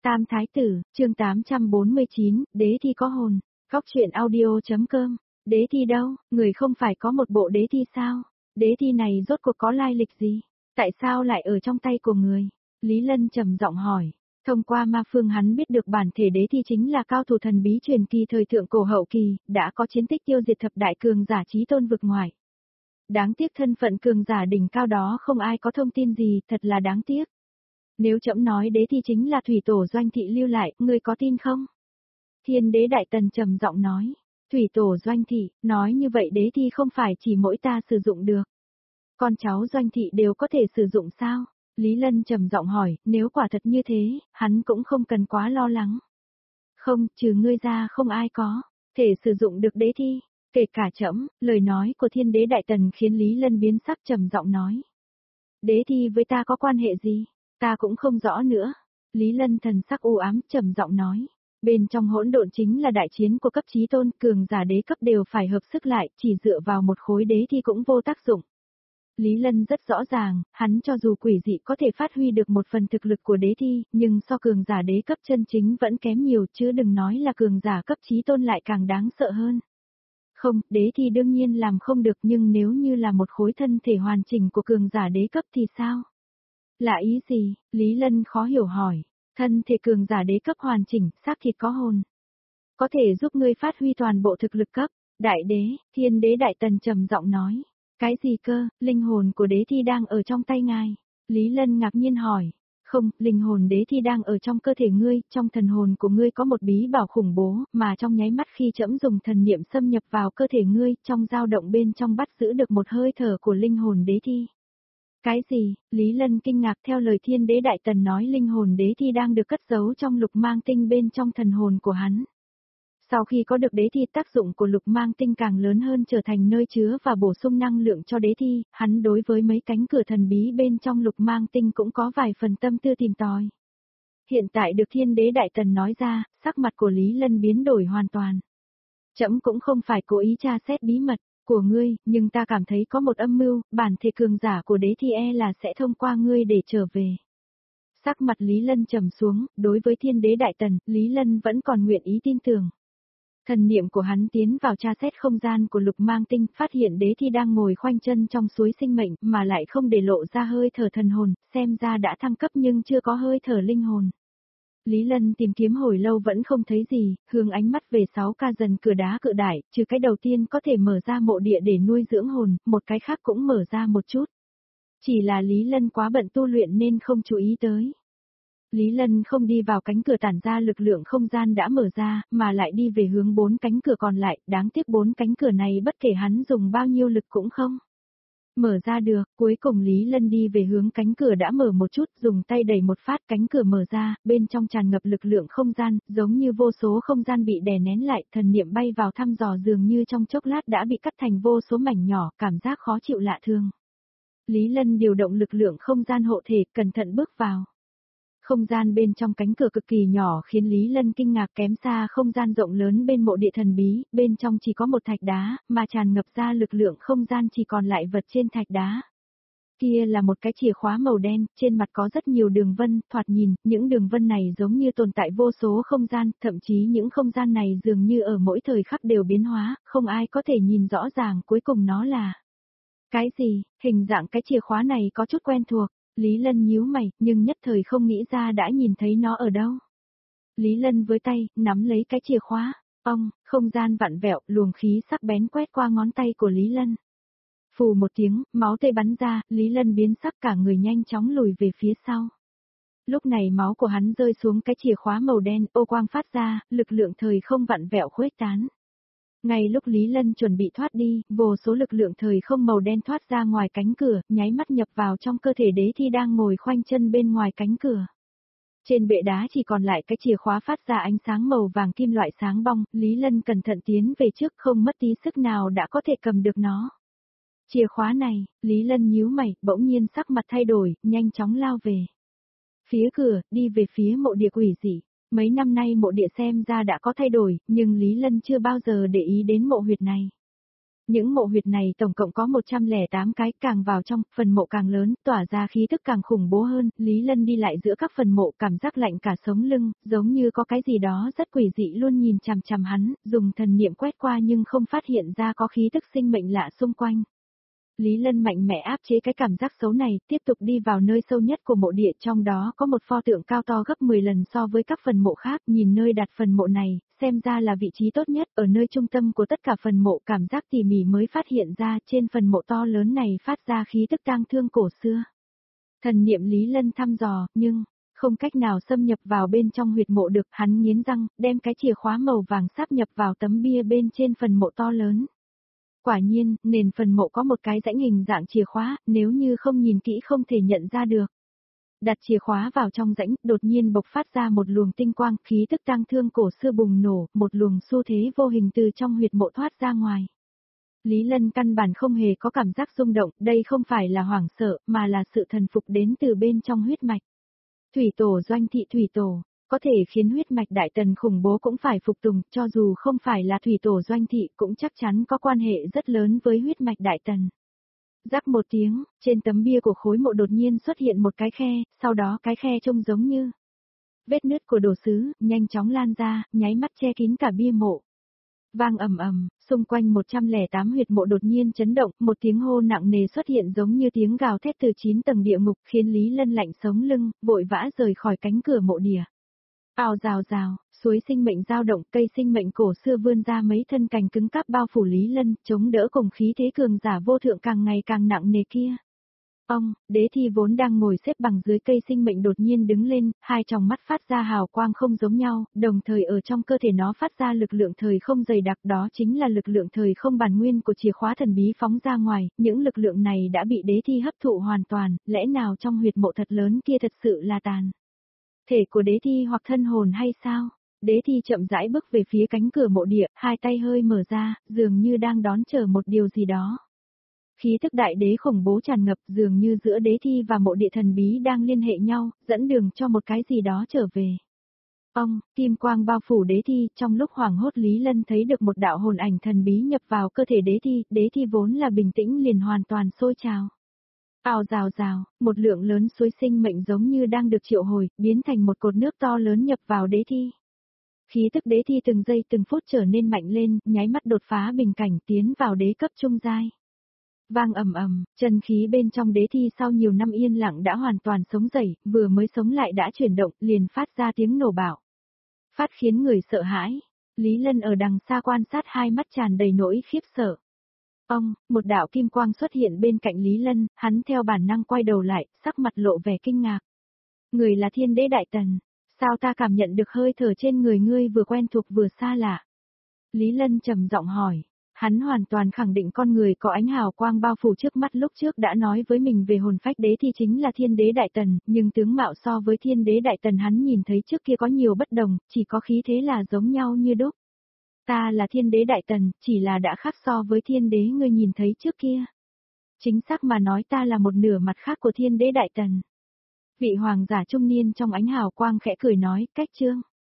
Tam Thái Tử, chương 849, đế thi có hồn. Góc truyện audio.com. Đế thi đâu, người không phải có một bộ đế thi sao? Đế thi này rốt cuộc có lai lịch gì? Tại sao lại ở trong tay của người? Lý Lân trầm giọng hỏi. Thông qua ma phương hắn biết được bản thể đế thi chính là cao thủ thần bí truyền kỳ thời thượng cổ hậu kỳ, đã có chiến tích tiêu diệt thập đại cường giả chí tôn vực ngoài. Đáng tiếc thân phận cường giả đỉnh cao đó không ai có thông tin gì, thật là đáng tiếc. Nếu trẫm nói đế thi chính là thủy tổ Doanh Thị lưu lại, ngươi có tin không? Thiên đế Đại Tần trầm giọng nói. Thủy tổ Doanh Thị, nói như vậy đế thi không phải chỉ mỗi ta sử dụng được. Con cháu Doanh Thị đều có thể sử dụng sao? Lý Lân trầm giọng hỏi, nếu quả thật như thế, hắn cũng không cần quá lo lắng. Không, trừ ngươi ra không ai có thể sử dụng được đế thi, kể cả trẫm. Lời nói của Thiên đế Đại Tần khiến Lý Lân biến sắc, trầm giọng nói. Đế thi với ta có quan hệ gì? Ta cũng không rõ nữa. Lý Lân thần sắc u ám, trầm giọng nói. Bên trong hỗn độn chính là đại chiến của cấp chí tôn, cường giả đế cấp đều phải hợp sức lại, chỉ dựa vào một khối đế thi cũng vô tác dụng. Lý Lân rất rõ ràng, hắn cho dù quỷ dị có thể phát huy được một phần thực lực của đế thi, nhưng so cường giả đế cấp chân chính vẫn kém nhiều, chứ đừng nói là cường giả cấp chí tôn lại càng đáng sợ hơn. Không, đế thi đương nhiên làm không được, nhưng nếu như là một khối thân thể hoàn chỉnh của cường giả đế cấp thì sao? Là ý gì? Lý Lân khó hiểu hỏi. Thân thể cường giả đế cấp hoàn chỉnh, xác thịt có hồn. Có thể giúp ngươi phát huy toàn bộ thực lực cấp. Đại đế, Thiên đế Đại Tần trầm giọng nói. Cái gì cơ, linh hồn của đế thi đang ở trong tay ngài? Lý Lân ngạc nhiên hỏi. Không, linh hồn đế thi đang ở trong cơ thể ngươi, trong thần hồn của ngươi có một bí bảo khủng bố, mà trong nháy mắt khi trẫm dùng thần niệm xâm nhập vào cơ thể ngươi, trong dao động bên trong bắt giữ được một hơi thở của linh hồn đế thi. Cái gì? Lý Lân kinh ngạc, theo lời Thiên đế Đại Tần nói linh hồn đế thi đang được cất giấu trong lục mang tinh bên trong thần hồn của hắn. Sau khi có được đế thi, tác dụng của lục mang tinh càng lớn hơn, trở thành nơi chứa và bổ sung năng lượng cho đế thi, hắn đối với mấy cánh cửa thần bí bên trong lục mang tinh cũng có vài phần tâm tư tìm tòi. Hiện tại được Thiên đế Đại Tần nói ra, sắc mặt của Lý Lân biến đổi hoàn toàn. Trẫm cũng không phải cố ý tra xét bí mật của ngươi, nhưng ta cảm thấy có một âm mưu, bản thể cường giả của đế thi là sẽ thông qua ngươi để trở về. Sắc mặt Lý Lân trầm xuống, đối với Thiên đế Đại Tần, Lý Lân vẫn còn nguyện ý tin tưởng. Thần niệm của hắn tiến vào tra xét không gian của lục mang tinh, phát hiện đế thi đang ngồi khoanh chân trong suối sinh mệnh, mà lại không để lộ ra hơi thở thần hồn, xem ra đã thăng cấp nhưng chưa có hơi thở linh hồn. Lý Lân tìm kiếm hồi lâu vẫn không thấy gì, hướng ánh mắt về 6 ca dần cửa đá cự đại, trừ cái đầu tiên có thể mở ra mộ địa để nuôi dưỡng hồn, một cái khác cũng mở ra một chút. Chỉ là Lý Lân quá bận tu luyện nên không chú ý tới. Lý Lân không đi vào cánh cửa tản ra lực lượng không gian đã mở ra, mà lại đi về hướng 4 cánh cửa còn lại, đáng tiếc 4 cánh cửa này bất kể hắn dùng bao nhiêu lực cũng không mở ra được. Cuối cùng Lý Lân đi về hướng cánh cửa đã mở một chút, dùng tay đẩy một phát, cánh cửa mở ra, bên trong tràn ngập lực lượng không gian, giống như vô số không gian bị đè nén lại, thần niệm bay vào thăm dò, dường như trong chốc lát đã bị cắt thành vô số mảnh nhỏ, cảm giác khó chịu lạ thường. Lý Lân điều động lực lượng không gian hộ thể, cẩn thận bước vào. Không gian bên trong cánh cửa cực kỳ nhỏ khiến Lý Lân kinh ngạc, kém xa không gian rộng lớn bên mộ địa thần bí, bên trong chỉ có một thạch đá, mà tràn ngập ra lực lượng không gian chỉ còn lại vật trên thạch đá. Kia là một cái chìa khóa màu đen, trên mặt có rất nhiều đường vân, thoạt nhìn, những đường vân này giống như tồn tại vô số không gian, thậm chí những không gian này dường như ở mỗi thời khắc đều biến hóa, không ai có thể nhìn rõ ràng cuối cùng nó là cái gì. Hình dạng cái chìa khóa này có chút quen thuộc. Lý Lân nhíu mày, nhưng nhất thời không nghĩ ra đã nhìn thấy nó ở đâu. Lý Lân với tay, nắm lấy cái chìa khóa, không gian vặn vẹo, luồng khí sắc bén quét qua ngón tay của Lý Lân. Phù một tiếng, máu tươi bắn ra, Lý Lân biến sắc, cả người nhanh chóng lùi về phía sau. Lúc này máu của hắn rơi xuống cái chìa khóa màu đen, ô quang phát ra, lực lượng thời không vặn vẹo khuếch tán. Ngay lúc Lý Lân chuẩn bị thoát đi, vô số lực lượng thời không màu đen thoát ra ngoài cánh cửa, nháy mắt nhập vào trong cơ thể đế thi đang ngồi khoanh chân bên ngoài cánh cửa. Trên bệ đá chỉ còn lại cái chìa khóa phát ra ánh sáng màu vàng kim loại sáng bong, Lý Lân cẩn thận tiến về trước, không mất tí sức nào đã có thể cầm được nó. Chìa khóa này, Lý Lân nhíu mày, bỗng nhiên sắc mặt thay đổi, nhanh chóng lao về phía cửa, đi về phía mộ địa quỷ dị. Mấy năm nay mộ địa xem ra đã có thay đổi, nhưng Lý Lân chưa bao giờ để ý đến mộ huyệt này. Những mộ huyệt này tổng cộng có 108 cái, càng vào trong, phần mộ càng lớn, tỏa ra khí tức càng khủng bố hơn, Lý Lân đi lại giữa các phần mộ cảm giác lạnh cả sống lưng, giống như có cái gì đó rất quỷ dị luôn nhìn chằm chằm hắn, dùng thần niệm quét qua nhưng không phát hiện ra có khí tức sinh mệnh lạ xung quanh. Lý Lân mạnh mẽ áp chế cái cảm giác xấu này, tiếp tục đi vào nơi sâu nhất của mộ địa, trong đó có một pho tượng cao to gấp 10 lần so với các phần mộ khác, nhìn nơi đặt phần mộ này, xem ra là vị trí tốt nhất, ở nơi trung tâm của tất cả phần mộ, cảm giác tỉ mỉ mới phát hiện ra trên phần mộ to lớn này phát ra khí tức tang thương cổ xưa. Thần niệm Lý Lân thăm dò, nhưng không cách nào xâm nhập vào bên trong huyệt mộ được, hắn nghiến răng, đem cái chìa khóa màu vàng sáp nhập vào tấm bia bên trên phần mộ to lớn. Quả nhiên, nền phần mộ có một cái rãnh hình dạng chìa khóa, nếu như không nhìn kỹ không thể nhận ra được. Đặt chìa khóa vào trong rãnh, đột nhiên bộc phát ra một luồng tinh quang, khí tức tang thương cổ xưa bùng nổ, một luồng xu thế vô hình từ trong huyệt mộ thoát ra ngoài. Lý Lân căn bản không hề có cảm giác rung động, đây không phải là hoảng sợ, mà là sự thần phục đến từ bên trong huyết mạch. Thủy tổ Doanh Thị Thủy tổ, có thể khiến huyết mạch Đại Tần khủng bố cũng phải phục tùng, cho dù không phải là Thủy tổ Doanh Thị cũng chắc chắn có quan hệ rất lớn với huyết mạch Đại Tần. Rắc một tiếng, trên tấm bia của khối mộ đột nhiên xuất hiện một cái khe, sau đó cái khe trông giống như vết nứt của đồ sứ, nhanh chóng lan ra, nháy mắt che kín cả bia mộ. Vang ầm ầm, xung quanh 108 huyệt mộ đột nhiên chấn động, một tiếng hô nặng nề xuất hiện giống như tiếng gào thét từ 9 tầng địa ngục, khiến Lý Lân lạnh sống lưng, vội vã rời khỏi cánh cửa mộ địa. Ào rào rào, suối sinh mệnh dao động, cây sinh mệnh cổ xưa vươn ra mấy thân cành cứng cáp bao phủ Lý Lân, chống đỡ cùng khí thế cường giả vô thượng càng ngày càng nặng nề kia. Ông, đế thi vốn đang ngồi xếp bằng dưới cây sinh mệnh đột nhiên đứng lên, hai tròng mắt phát ra hào quang không giống nhau, đồng thời ở trong cơ thể nó phát ra lực lượng thời không dày đặc, đó chính là lực lượng thời không bản nguyên của chìa khóa thần bí phóng ra ngoài, những lực lượng này đã bị đế thi hấp thụ hoàn toàn, lẽ nào trong huyệt mộ thật lớn kia thật sự là tàn thể của đế thi hoặc thân hồn hay sao? Đế thi chậm rãi bước về phía cánh cửa mộ địa, hai tay hơi mở ra, dường như đang đón chờ một điều gì đó. Khí thức đại đế khủng bố tràn ngập, dường như giữa đế thi và mộ địa thần bí đang liên hệ nhau, dẫn đường cho một cái gì đó trở về. Ông, kim quang bao phủ đế thi, trong lúc hoảng hốt Lý Lân thấy được một đạo hồn ảnh thần bí nhập vào cơ thể đế thi vốn là bình tĩnh liền hoàn toàn sôi trào. Ào rào rào, một lượng lớn suối sinh mệnh giống như đang được triệu hồi, biến thành một cột nước to lớn nhập vào đế thi. Khí tức đế thi từng giây từng phút trở nên mạnh lên, nháy mắt đột phá bình cảnh tiến vào đế cấp trung giai. Vang ầm ầm, chân khí bên trong đế thi sau nhiều năm yên lặng đã hoàn toàn sống dậy, vừa mới sống lại đã chuyển động, liền phát ra tiếng nổ bạo. Phát khiến người sợ hãi. Lý Lân ở đằng xa quan sát, hai mắt tràn đầy nỗi khiếp sợ. Ông, một đạo kim quang xuất hiện bên cạnh Lý Lân, hắn theo bản năng quay đầu lại, sắc mặt lộ vẻ kinh ngạc. Người là Thiên Đế Đại Tần, sao ta cảm nhận được hơi thở trên người ngươi vừa quen thuộc vừa xa lạ? Lý Lân trầm giọng hỏi. Hắn hoàn toàn khẳng định con người có ánh hào quang bao phủ trước mắt lúc trước đã nói với mình về hồn phách đế thì chính là Thiên Đế Đại Tần, nhưng tướng mạo so với Thiên Đế Đại Tần hắn nhìn thấy trước kia có nhiều bất đồng, chỉ có khí thế là giống nhau như đúc. Ta là Thiên Đế Đại Tần, chỉ là đã khác so với Thiên Đế ngươi nhìn thấy trước kia. Chính xác mà nói ta là một nửa mặt khác của Thiên Đế Đại Tần. Vị hoàng giả trung niên trong ánh hào quang khẽ cười nói, cách chương.